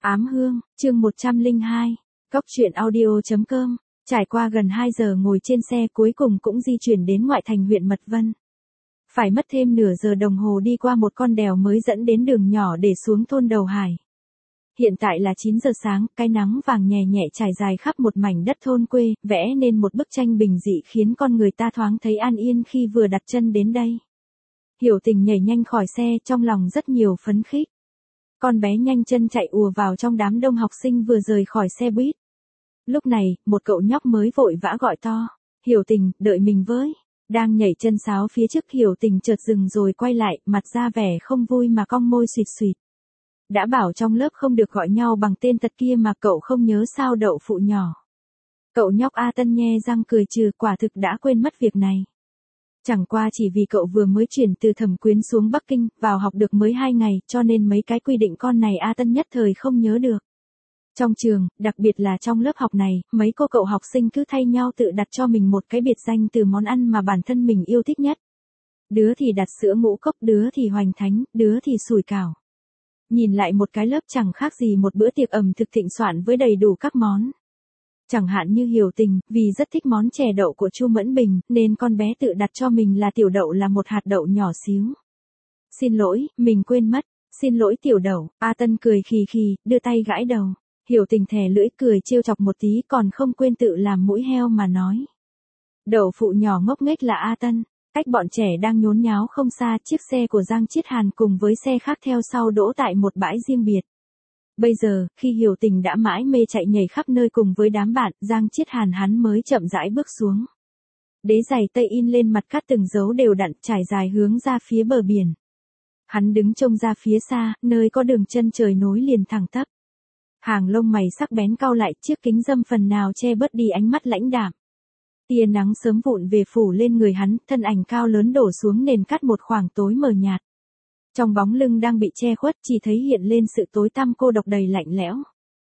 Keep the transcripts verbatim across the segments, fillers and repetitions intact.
Ám hương, chương một trăm lẻ hai, Cóc truyện audio chấm com, trải qua gần hai giờ ngồi trên xe cuối cùng cũng di chuyển đến ngoại thành huyện Mật Vân. Phải mất thêm nửa giờ đồng hồ đi qua một con đèo mới dẫn đến đường nhỏ để xuống thôn Đầu Hải. Hiện tại là chín giờ sáng, cái nắng vàng nhẹ nhẹ trải dài khắp một mảnh đất thôn quê, vẽ nên một bức tranh bình dị khiến con người ta thoáng thấy an yên khi vừa đặt chân đến đây. Hiểu Tình nhảy nhanh khỏi xe, trong lòng rất nhiều phấn khích. Con bé nhanh chân chạy ùa vào trong đám đông học sinh vừa rời khỏi xe buýt. Lúc này, một cậu nhóc mới vội vã gọi to, Hiểu Tình, đợi mình với. Đang nhảy chân sáo phía trước, Hiểu Tình chợt dừng rồi quay lại, mặt ra vẻ không vui mà cong môi suỵt suỵt. Đã bảo trong lớp không được gọi nhau bằng tên thật kia mà cậu không nhớ sao đậu phụ nhỏ. Cậu nhóc A Tân nhe răng cười trừ, quả thực đã quên mất việc này. Chẳng qua chỉ vì cậu vừa mới chuyển từ Thẩm Quyến xuống Bắc Kinh, vào học được mới hai ngày, cho nên mấy cái quy định con này A Tân nhất thời không nhớ được. Trong trường, đặc biệt là trong lớp học này, mấy cô cậu học sinh cứ thay nhau tự đặt cho mình một cái biệt danh từ món ăn mà bản thân mình yêu thích nhất. Đứa thì đặt sữa ngũ cốc, đứa thì hoành thánh, đứa thì sủi cảo. Nhìn lại một cái lớp chẳng khác gì một bữa tiệc ẩm thực thịnh soạn với đầy đủ các món. Chẳng hạn như Hiểu Tình, vì rất thích món chè đậu của Chu Mẫn Bình, nên con bé tự đặt cho mình là tiểu đậu là một hạt đậu nhỏ xíu. Xin lỗi, mình quên mất, xin lỗi tiểu đậu, A Tân cười khì khì, đưa tay gãi đầu. Hiểu Tình thè lưỡi cười trêu chọc một tí còn không quên tự làm mũi heo mà nói. Đậu phụ nhỏ ngốc nghếch là A Tân. Cách bọn trẻ đang nhốn nháo không xa, chiếc xe của Giang Chiết Hàn cùng với xe khác theo sau đỗ tại một bãi riêng biệt. Bây giờ, khi Hiểu Tình đã mãi mê chạy nhảy khắp nơi cùng với đám bạn, Giang Chiết Hàn hắn mới chậm rãi bước xuống. Đế giày tây in lên mặt cắt từng dấu đều đặn trải dài hướng ra phía bờ biển. Hắn đứng trông ra phía xa, nơi có đường chân trời nối liền thẳng tắp. Hàng lông mày sắc bén cau lại, chiếc kính râm phần nào che bớt đi ánh mắt lãnh đạm. Tia nắng sớm vụn về phủ lên người hắn, thân ảnh cao lớn đổ xuống nền cát một khoảng tối mờ nhạt. Trong bóng lưng đang bị che khuất chỉ thấy hiện lên sự tối tăm cô độc đầy lạnh lẽo.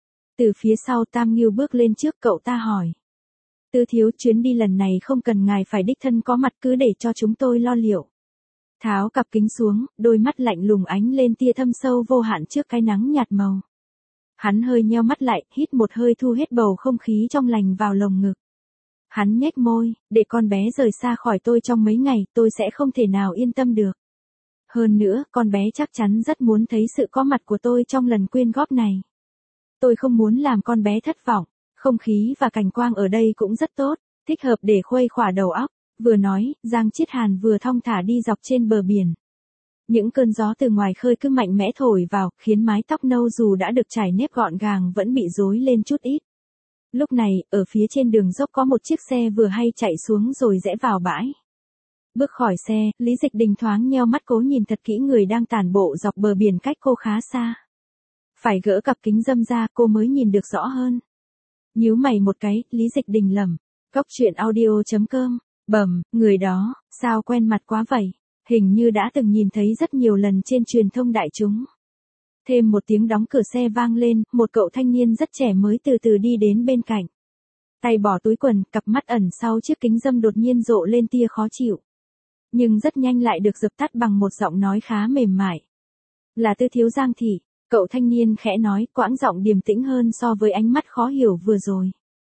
Từ phía sau Tam Ngưu bước lên trước, cậu ta hỏi. Tư thiếu, chuyến đi lần này không cần ngài phải đích thân có mặt, cứ để cho chúng tôi lo liệu. Tháo cặp kính xuống, đôi mắt lạnh lùng ánh lên tia thâm sâu vô hạn trước cái nắng nhạt màu. Hắn hơi nheo mắt lại, hít một hơi thu hết bầu không khí trong lành vào lồng ngực. Hắn nhếch môi, để con bé rời xa khỏi tôi trong mấy ngày, tôi sẽ không thể nào yên tâm được. Hơn nữa, con bé chắc chắn rất muốn thấy sự có mặt của tôi trong lần quyên góp này. Tôi không muốn làm con bé thất vọng, không khí và cảnh quang ở đây cũng rất tốt, thích hợp để khuây khỏa đầu óc. Vừa nói, Giang Chiết Hàn vừa thong thả đi dọc trên bờ biển. Những cơn gió từ ngoài khơi cứ mạnh mẽ thổi vào, khiến mái tóc nâu dù đã được chải nếp gọn gàng vẫn bị rối lên chút ít. Lúc này, ở phía trên đường dốc có một chiếc xe vừa hay chạy xuống rồi rẽ vào bãi. Bước khỏi xe, Lý Dịch Đình thoáng nheo mắt cố nhìn thật kỹ người đang tản bộ dọc bờ biển cách cô khá xa. Phải gỡ cặp kính râm ra cô mới nhìn được rõ hơn. Nhíu mày một cái, Lý Dịch Đình lẩm, Cóc truyện audio chấm com, bẩm, người đó, sao quen mặt quá vậy, hình như đã từng nhìn thấy rất nhiều lần trên truyền thông đại chúng. Thêm một tiếng đóng cửa xe vang lên, một cậu thanh niên rất trẻ mới từ từ đi đến bên cạnh. Tay bỏ túi quần, cặp mắt ẩn sau chiếc kính râm đột nhiên rộ lên tia khó chịu. Nhưng rất nhanh lại được dập tắt bằng một giọng nói khá mềm mại. Là Tư thiếu Giang thị, cậu thanh niên khẽ nói, quãng giọng điềm tĩnh hơn so với ánh mắt khó hiểu vừa rồi.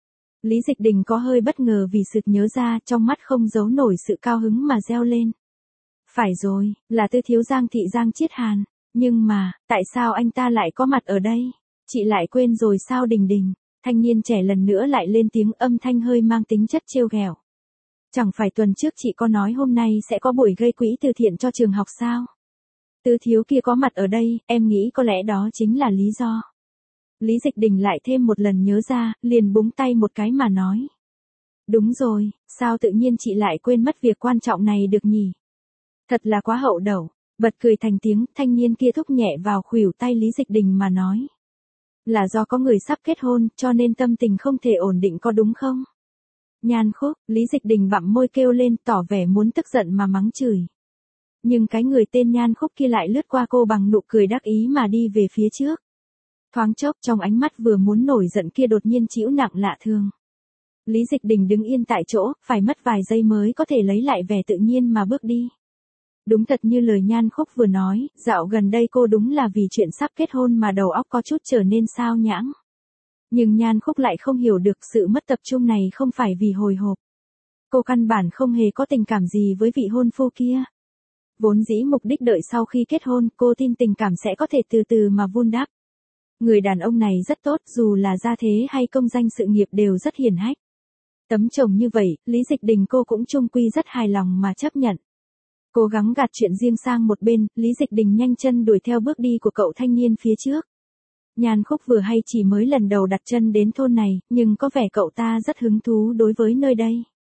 Lý Dịch Đình có hơi bất ngờ vì sực nhớ ra, trong mắt không giấu nổi sự cao hứng mà reo lên. Phải rồi, là Tư thiếu Giang thị Giang Chiết Hàn. Nhưng mà, tại sao anh ta lại có mặt ở đây? Chị lại quên rồi sao Đình Đình? Thanh niên trẻ lần nữa lại lên tiếng, âm thanh hơi mang tính chất trêu ghẹo. Chẳng phải tuần trước chị có nói hôm nay sẽ có buổi gây quỹ từ thiện cho trường học sao? Tư thiếu kia có mặt ở đây, em nghĩ có lẽ đó chính là lý do. Lý Dịch Đình lại thêm một lần nhớ ra, liền búng tay một cái mà nói. Đúng rồi, sao tự nhiên chị lại quên mất việc quan trọng này được nhỉ? Thật là quá hậu đẩu. Bật cười thành tiếng, thanh niên kia thúc nhẹ vào khuỷu tay Lý Dịch Đình mà nói. Là do có người sắp kết hôn, cho nên tâm tình không thể ổn định có đúng không? Nhan Khúc, Lý Dịch Đình bặm môi kêu lên, tỏ vẻ muốn tức giận mà mắng chửi. Nhưng cái người tên Nhan Khúc kia lại lướt qua cô bằng nụ cười đắc ý mà đi về phía trước. Thoáng chốc trong ánh mắt vừa muốn nổi giận kia đột nhiên trĩu nặng lạ thường. Lý Dịch Đình đứng yên tại chỗ, phải mất vài giây mới có thể lấy lại vẻ tự nhiên mà bước đi. Đúng thật như lời Nhan Khúc vừa nói, dạo gần đây cô đúng là vì chuyện sắp kết hôn mà đầu óc có chút trở nên sao nhãng. Nhưng Nhan Khúc lại không hiểu được sự mất tập trung này không phải vì hồi hộp. Cô căn bản không hề có tình cảm gì với vị hôn phu kia. Vốn dĩ mục đích đợi sau khi kết hôn, cô tin tình cảm sẽ có thể từ từ mà vun đắp. Người đàn ông này rất tốt, dù là gia thế hay công danh sự nghiệp đều rất hiển hách. Tấm chồng như vậy, Lý Dịch Đình cô cũng chung quy rất hài lòng mà chấp nhận. Cố gắng gạt chuyện riêng sang một bên, Lý Dịch Đình nhanh chân đuổi theo bước đi của cậu thanh niên phía trước. Nhan Khúc vừa hay chỉ mới lần đầu đặt chân đến thôn này, nhưng có vẻ cậu ta rất hứng thú đối với nơi đây.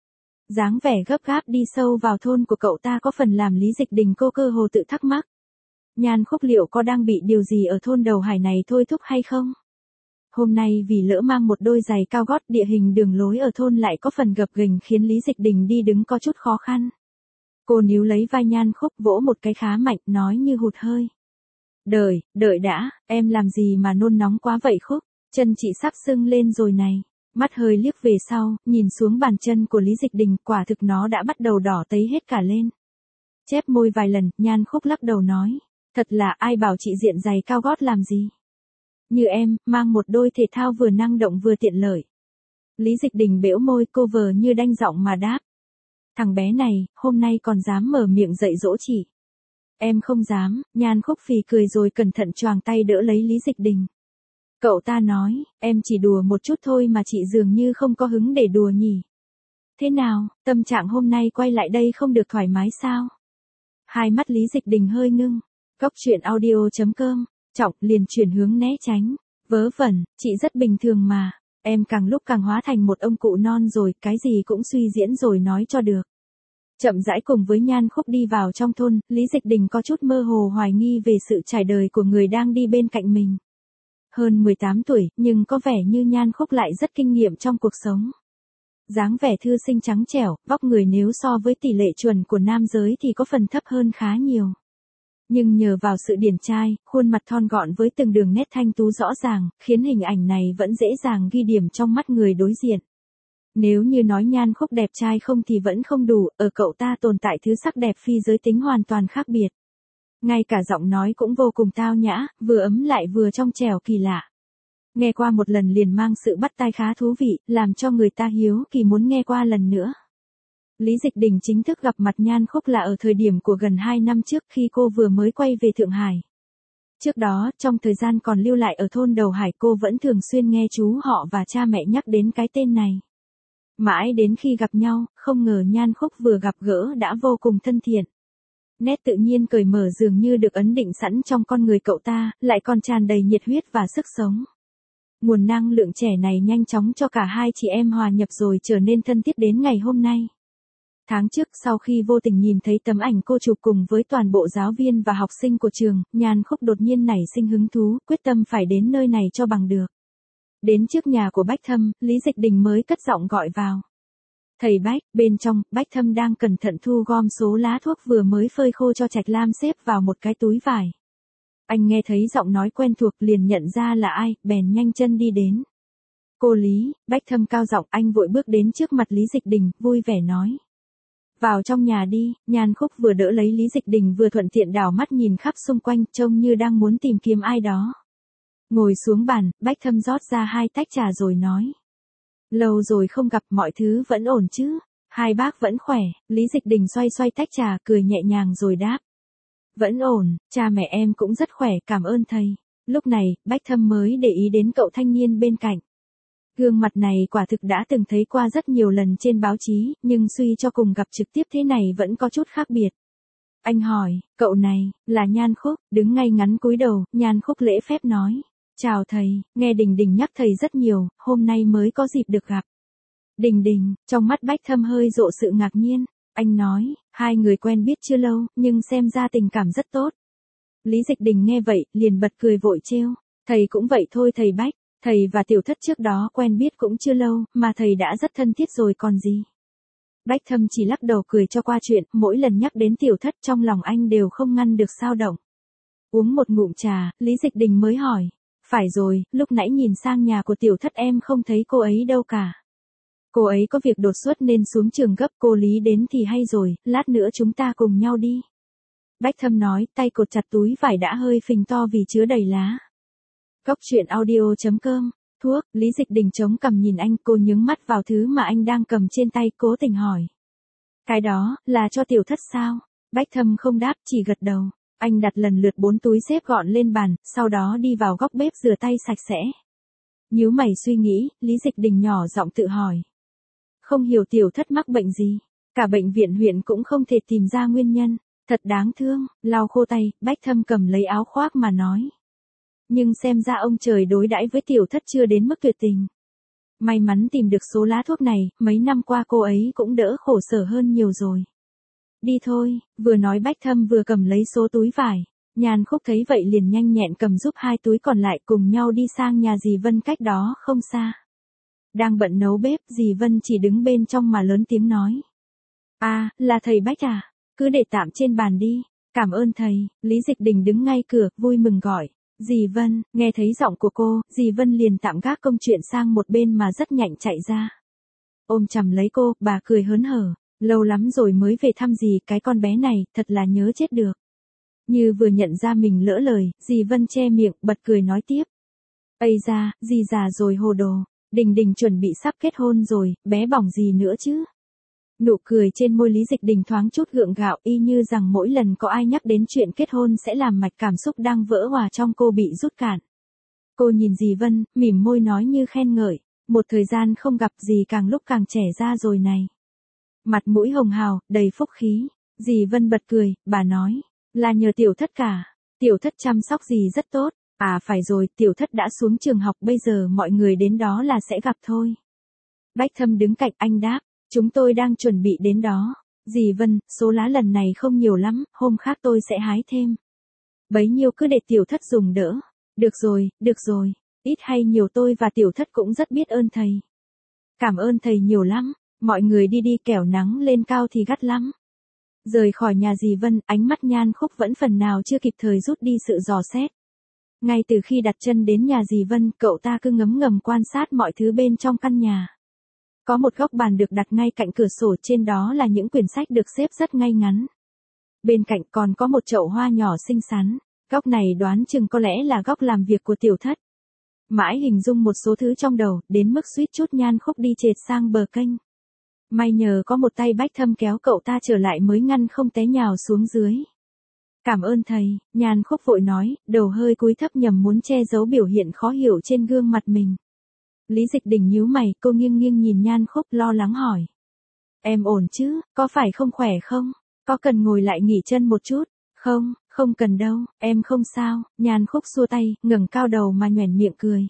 Dáng vẻ gấp gáp đi sâu vào thôn của cậu ta có phần làm Lý Dịch Đình cô cơ hồ tự thắc mắc. Nhan Khúc liệu có đang bị điều gì ở thôn đầu hải này thôi thúc hay không? Hôm nay vì lỡ mang một đôi giày cao gót, địa hình đường lối ở thôn lại có phần gập ghềnh khiến Lý Dịch Đình đi đứng có chút khó khăn. Cô níu lấy vai Nhan Khúc vỗ một cái khá mạnh, nói như hụt hơi. Đợi, đợi đã, em làm gì mà nôn nóng quá vậy Khúc, chân chị sắp sưng lên rồi này. Mắt hơi liếc về sau, nhìn xuống bàn chân của Lý Dịch Đình, quả thực nó đã bắt đầu đỏ tấy hết cả lên. Chép môi vài lần, Nhan Khúc lắc đầu nói, thật là ai bảo chị diện giày cao gót làm gì. Như em, mang một đôi thể thao vừa năng động vừa tiện lợi. Lý Dịch Đình bẽo môi, cô vờ như đanh giọng mà đáp. Thằng bé này, hôm nay còn dám mở miệng dạy dỗ chị. Em không dám, Nhan Khúc phì cười rồi cẩn thận choàng tay đỡ lấy Lý Dịch Đình. Cậu ta nói, em chỉ đùa một chút thôi mà chị dường như không có hứng để đùa nhỉ. Thế nào, tâm trạng hôm nay quay lại đây không được thoải mái sao? Hai mắt Lý Dịch Đình hơi ngưng. Cóc truyện audio chấm com, Trọng liền chuyển hướng né tránh. Vớ vẩn, chị rất bình thường mà. Em càng lúc càng hóa thành một ông cụ non rồi, cái gì cũng suy diễn rồi nói cho được. Chậm rãi cùng với Nhan Khúc đi vào trong thôn, Lý Dịch Đình có chút mơ hồ hoài nghi về sự trải đời của người đang đi bên cạnh mình. Hơn mười tám tuổi, nhưng có vẻ như Nhan Khúc lại rất kinh nghiệm trong cuộc sống. Dáng vẻ thư sinh trắng trẻo, vóc người nếu so với tỷ lệ chuẩn của nam giới thì có phần thấp hơn khá nhiều. Nhưng nhờ vào sự điển trai, khuôn mặt thon gọn với từng đường nét thanh tú rõ ràng, khiến hình ảnh này vẫn dễ dàng ghi điểm trong mắt người đối diện. Nếu như nói Nhan Khúc đẹp trai không thì vẫn không đủ, ở cậu ta tồn tại thứ sắc đẹp phi giới tính hoàn toàn khác biệt. Ngay cả giọng nói cũng vô cùng tao nhã, vừa ấm lại vừa trong trẻo kỳ lạ. Nghe qua một lần liền mang sự bắt tai khá thú vị, làm cho người ta hiếu kỳ muốn nghe qua lần nữa. Lý Dịch Đình chính thức gặp mặt Nhan Khúc là ở thời điểm của gần hai năm trước khi cô vừa mới quay về Thượng Hải. Trước đó, trong thời gian còn lưu lại ở thôn đầu hải cô vẫn thường xuyên nghe chú họ và cha mẹ nhắc đến cái tên này. Mãi đến khi gặp nhau, không ngờ Nhan Khúc vừa gặp gỡ đã vô cùng thân thiện. Nét tự nhiên cởi mở dường như được ấn định sẵn trong con người cậu ta, lại còn tràn đầy nhiệt huyết và sức sống. Nguồn năng lượng trẻ này nhanh chóng cho cả hai chị em hòa nhập rồi trở nên thân thiết đến ngày hôm nay. Tháng trước sau khi vô tình nhìn thấy tấm ảnh cô chụp cùng với toàn bộ giáo viên và học sinh của trường, Nhan Khúc đột nhiên nảy sinh hứng thú, quyết tâm phải đến nơi này cho bằng được. Đến trước nhà của Bách Thâm, Lý Dịch Đình mới cất giọng gọi vào. Thầy Bách, bên trong, Bách Thâm đang cẩn thận thu gom số lá thuốc vừa mới phơi khô cho Trạch Lam xếp vào một cái túi vải. Anh nghe thấy giọng nói quen thuộc liền nhận ra là ai, bèn nhanh chân đi đến. Cô Lý, Bách Thâm cao giọng, anh vội bước đến trước mặt Lý Dịch Đình, vui vẻ nói. Vào trong nhà đi, Nhan Khúc vừa đỡ lấy Lý Dịch Đình vừa thuận tiện đảo mắt nhìn khắp xung quanh, trông như đang muốn tìm kiếm ai đó. Ngồi xuống bàn, Bách Thâm rót ra hai tách trà rồi nói. Lâu rồi không gặp, mọi thứ vẫn ổn chứ? Hai bác vẫn khỏe, Lý Dịch Đình xoay xoay tách trà cười nhẹ nhàng rồi đáp. Vẫn ổn, cha mẹ em cũng rất khỏe, cảm ơn thầy. Lúc này, Bách Thâm mới để ý đến cậu thanh niên bên cạnh. Gương mặt này quả thực đã từng thấy qua rất nhiều lần trên báo chí, nhưng suy cho cùng gặp trực tiếp thế này vẫn có chút khác biệt. Anh hỏi, cậu này, là Nhan Khúc, đứng ngay ngắn cúi đầu, Nhan Khúc lễ phép nói. Chào thầy, nghe Đình Đình nhắc thầy rất nhiều, hôm nay mới có dịp được gặp. Đình Đình, trong mắt Bách Thâm hơi rộ sự ngạc nhiên, anh nói, hai người quen biết chưa lâu, nhưng xem ra tình cảm rất tốt. Lý Dịch Đình nghe vậy, liền bật cười vội trêu, thầy cũng vậy thôi thầy Bách, thầy và Tiểu Thất trước đó quen biết cũng chưa lâu, mà thầy đã rất thân thiết rồi còn gì. Bách Thâm chỉ lắc đầu cười cho qua chuyện, mỗi lần nhắc đến Tiểu Thất trong lòng anh đều không ngăn được sao động. Uống một ngụm trà, Lý Dịch Đình mới hỏi. Phải rồi, lúc nãy nhìn sang nhà của Tiểu Thất em không thấy cô ấy đâu cả. Cô ấy có việc đột xuất nên xuống trường gấp, cô Lý đến thì hay rồi, lát nữa chúng ta cùng nhau đi. Bách Thâm nói, tay cột chặt túi vải đã hơi phình to vì chứa đầy lá. Cốc truyện audio chấm com, thuốc, Lý Dịch Đình chống cằm nhìn anh, cô nhướng mắt vào thứ mà anh đang cầm trên tay, cố tình hỏi. Cái đó, là cho tiểu thất sao? Bách Thâm không đáp, chỉ gật đầu. Anh đặt lần lượt bốn túi xếp gọn lên bàn, sau đó đi vào góc bếp rửa tay sạch sẽ. Nhíu mày suy nghĩ, Lý Dịch Đình nhỏ giọng tự hỏi. Không hiểu tiểu thất mắc bệnh gì, cả bệnh viện huyện cũng không thể tìm ra nguyên nhân, thật đáng thương, lau khô tay, Bách Thâm cầm lấy áo khoác mà nói. Nhưng xem ra ông trời đối đãi với tiểu thất chưa đến mức tuyệt tình. May mắn tìm được số lá thuốc này, mấy năm qua cô ấy cũng đỡ khổ sở hơn nhiều rồi. Đi thôi, vừa nói Bách Thâm vừa cầm lấy số túi vải. Nhan Khúc thấy vậy liền nhanh nhẹn cầm giúp hai túi còn lại cùng nhau đi sang nhà dì Vân cách đó không xa. Đang bận nấu bếp, dì Vân chỉ đứng bên trong mà lớn tiếng nói. À, là thầy Bách à, cứ để tạm trên bàn đi, cảm ơn thầy. Lý Dịch Đình đứng ngay cửa, vui mừng gọi. Dì Vân, nghe thấy giọng của cô, dì Vân liền tạm gác công chuyện sang một bên mà rất nhạnh chạy ra. Ôm chầm lấy cô, bà cười hớn hở, lâu lắm rồi mới về thăm dì, cái con bé này, thật là nhớ chết được. Như vừa nhận ra mình lỡ lời, dì Vân che miệng, bật cười nói tiếp. Ây da, dì già rồi hồ đồ, Đình Đình chuẩn bị sắp kết hôn rồi, bé bỏng gì nữa chứ. Nụ cười trên môi Lý Dịch Đình thoáng chút gượng gạo, y như rằng mỗi lần có ai nhắc đến chuyện kết hôn sẽ làm mạch cảm xúc đang vỡ hòa trong cô bị rút cạn. Cô nhìn dì Vân, mỉm môi nói như khen ngợi, một thời gian không gặp dì càng lúc càng trẻ ra rồi này. Mặt mũi hồng hào, đầy phúc khí, dì Vân bật cười, bà nói, là nhờ tiểu thất cả, tiểu thất chăm sóc dì rất tốt, à phải rồi, tiểu thất đã xuống trường học, bây giờ mọi người đến đó là sẽ gặp thôi. Bách Thâm đứng cạnh anh đáp. Chúng tôi đang chuẩn bị đến đó. Dì Vân, số lá lần này không nhiều lắm, hôm khác tôi sẽ hái thêm. Bấy nhiêu cứ để tiểu thất dùng đỡ. Được rồi, được rồi. Ít hay nhiều tôi và tiểu thất cũng rất biết ơn thầy. Cảm ơn thầy nhiều lắm. Mọi người đi đi, kẻo nắng lên cao thì gắt lắm. Rời khỏi nhà dì Vân, ánh mắt Nhan Khúc vẫn phần nào chưa kịp thời rút đi sự dò xét. Ngay từ khi đặt chân đến nhà dì Vân, cậu ta cứ ngấm ngầm quan sát mọi thứ bên trong căn nhà. Có một góc bàn được đặt ngay cạnh cửa sổ, trên đó là những quyển sách được xếp rất ngay ngắn. Bên cạnh còn có một chậu hoa nhỏ xinh xắn, góc này đoán chừng có lẽ là góc làm việc của tiểu thất. Mãi hình dung một số thứ trong đầu, đến mức suýt chút Nhan Khúc đi trệt sang bờ kênh. May nhờ có một tay Bách Thâm kéo cậu ta trở lại mới ngăn không té nhào xuống dưới. Cảm ơn thầy, Nhan Khúc vội nói, đầu hơi cúi thấp nhằm muốn che giấu biểu hiện khó hiểu trên gương mặt mình. Lý Dịch Đình nhíu mày, cô nghiêng nghiêng nhìn Nhan Khúc lo lắng hỏi. Em ổn chứ, có phải không khỏe không? Có cần ngồi lại nghỉ chân một chút? Không, không cần đâu, em không sao. Nhan Khúc xua tay, ngẩng cao đầu mà nhoẻn miệng cười.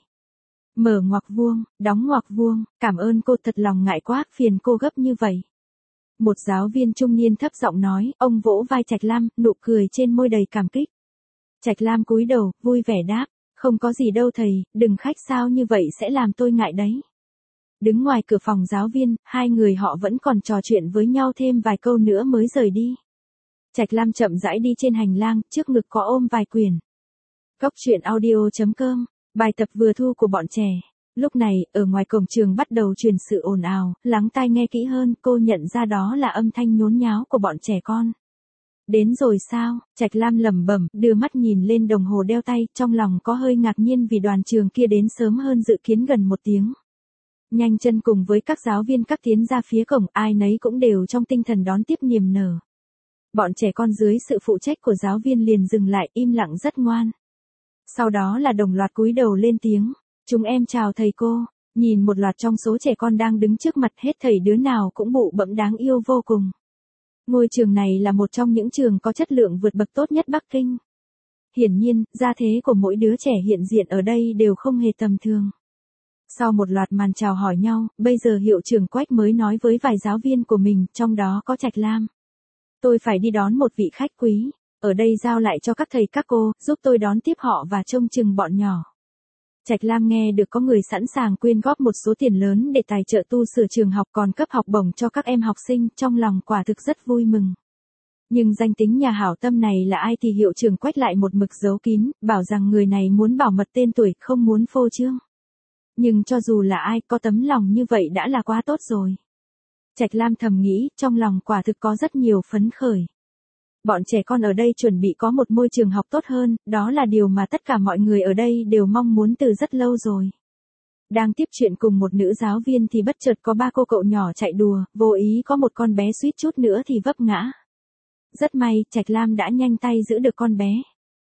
Mở ngoặc vuông, đóng ngoặc vuông, cảm ơn cô, thật lòng ngại quá, phiền cô gấp như vậy. Một giáo viên trung niên thấp giọng nói, ông vỗ vai Trạch Lam, nụ cười trên môi đầy cảm kích. Trạch Lam cúi đầu, vui vẻ đáp. Không có gì đâu thầy, đừng khách sáo như vậy sẽ làm tôi ngại đấy. Đứng ngoài cửa phòng giáo viên, hai người họ vẫn còn trò chuyện với nhau thêm vài câu nữa mới rời đi. Trạch Lam chậm rãi đi trên hành lang, trước ngực có ôm vài quyển. Cốc truyện audio chấm com, bài tập vừa thu của bọn trẻ. Lúc này, ở ngoài cổng trường bắt đầu truyền sự ồn ào, lắng tai nghe kỹ hơn, cô nhận ra đó là âm thanh nhốn nháo của bọn trẻ con. Đến rồi sao? Trạch Lam lẩm bẩm, đưa mắt nhìn lên đồng hồ đeo tay, trong lòng có hơi ngạc nhiên vì đoàn trường kia đến sớm hơn dự kiến gần một tiếng. Nhanh chân cùng với các giáo viên các tiến ra phía cổng, ai nấy cũng đều trong tinh thần đón tiếp niềm nở. Bọn trẻ con dưới sự phụ trách của giáo viên liền dừng lại, im lặng rất ngoan. Sau đó là đồng loạt cúi đầu lên tiếng, chúng em chào thầy cô. Nhìn một loạt trong số trẻ con đang đứng trước mặt, hết thảy đứa nào cũng bụ bẫm đáng yêu vô cùng. Ngôi trường này là một trong những trường có chất lượng vượt bậc tốt nhất Bắc Kinh. Hiển nhiên, gia thế của mỗi đứa trẻ hiện diện ở đây đều không hề tầm thường. Sau một loạt màn chào hỏi nhau, bây giờ hiệu trưởng Quách mới nói với vài giáo viên của mình, trong đó có Trạch Lam. Tôi phải đi đón một vị khách quý, ở đây giao lại cho các thầy các cô, giúp tôi đón tiếp họ và trông chừng bọn nhỏ. Trạch Lam nghe được có người sẵn sàng quyên góp một số tiền lớn để tài trợ tu sửa trường học còn cấp học bổng cho các em học sinh, trong lòng quả thực rất vui mừng. Nhưng danh tính nhà hảo tâm này là ai thì hiệu trưởng Quách lại một mực giấu kín, bảo rằng người này muốn bảo mật tên tuổi, không muốn phô trương. Nhưng cho dù là ai, có tấm lòng như vậy đã là quá tốt rồi. Trạch Lam thầm nghĩ, trong lòng quả thực có rất nhiều phấn khởi. Bọn trẻ con ở đây chuẩn bị có một môi trường học tốt hơn, đó là điều mà tất cả mọi người ở đây đều mong muốn từ rất lâu rồi. Đang tiếp chuyện cùng một nữ giáo viên thì bất chợt có ba cô cậu nhỏ chạy đùa, vô ý có một con bé suýt chút nữa thì vấp ngã. Rất may, Trạch Lam đã nhanh tay giữ được con bé.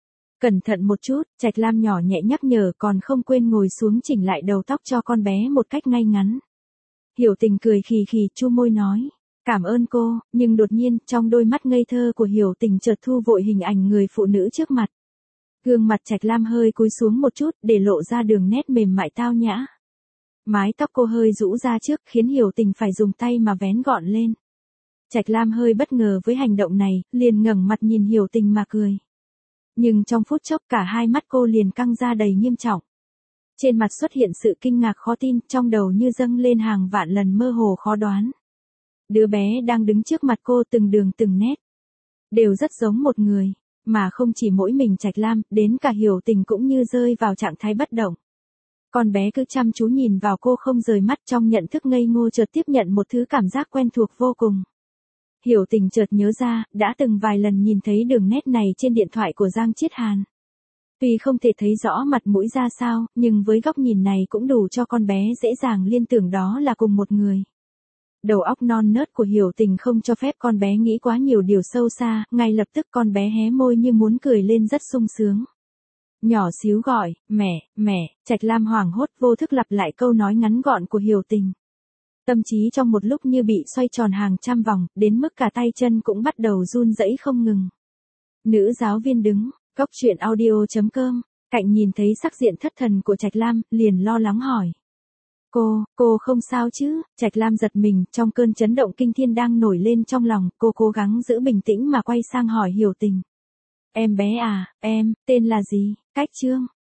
Cẩn thận một chút, Trạch Lam nhỏ nhẹ nhắc nhở còn không quên ngồi xuống chỉnh lại đầu tóc cho con bé một cách ngay ngắn. Hiểu Tình cười khì khì chu môi nói. Cảm ơn cô, nhưng đột nhiên, trong đôi mắt ngây thơ của Hiểu Tình chợt thu vội hình ảnh người phụ nữ trước mặt. Gương mặt Trạch Lam hơi cúi xuống một chút, để lộ ra đường nét mềm mại tao nhã. Mái tóc cô hơi rũ ra trước, khiến Hiểu Tình phải dùng tay mà vén gọn lên. Trạch Lam hơi bất ngờ với hành động này, liền ngẩng mặt nhìn Hiểu Tình mà cười. Nhưng trong phút chốc cả hai mắt cô liền căng ra đầy nghiêm trọng. Trên mặt xuất hiện sự kinh ngạc khó tin, trong đầu như dâng lên hàng vạn lần mơ hồ khó đoán. Đứa bé đang đứng trước mặt cô từng đường từng nét. Đều rất giống một người, mà không chỉ mỗi mình Trạch Lam, đến cả Hiểu Tình cũng như rơi vào trạng thái bất động. Con bé cứ chăm chú nhìn vào cô không rời mắt, trong nhận thức ngây ngô chợt tiếp nhận một thứ cảm giác quen thuộc vô cùng. Hiểu Tình chợt nhớ ra, đã từng vài lần nhìn thấy đường nét này trên điện thoại của Giang Chiết Hàn. Tuy không thể thấy rõ mặt mũi ra sao, nhưng với góc nhìn này cũng đủ cho con bé dễ dàng liên tưởng đó là cùng một người. Đầu óc non nớt của Hiểu Tình không cho phép con bé nghĩ quá nhiều điều sâu xa, ngay lập tức con bé hé môi như muốn cười lên rất sung sướng. Nhỏ xíu gọi, mẹ, mẹ, Trạch Lam hoảng hốt vô thức lặp lại câu nói ngắn gọn của Hiểu Tình. Tâm trí trong một lúc như bị xoay tròn hàng trăm vòng, đến mức cả tay chân cũng bắt đầu run rẩy không ngừng. Nữ giáo viên đứng, cốc truyện audio chấm com, cạnh nhìn thấy sắc diện thất thần của Trạch Lam, liền lo lắng hỏi. Cô, cô không sao chứ? Trạch Lam giật mình, trong cơn chấn động kinh thiên đang nổi lên trong lòng, cô cố gắng giữ bình tĩnh mà quay sang hỏi Hiểu Tình. Em bé à, em, tên là gì? Cách Trương.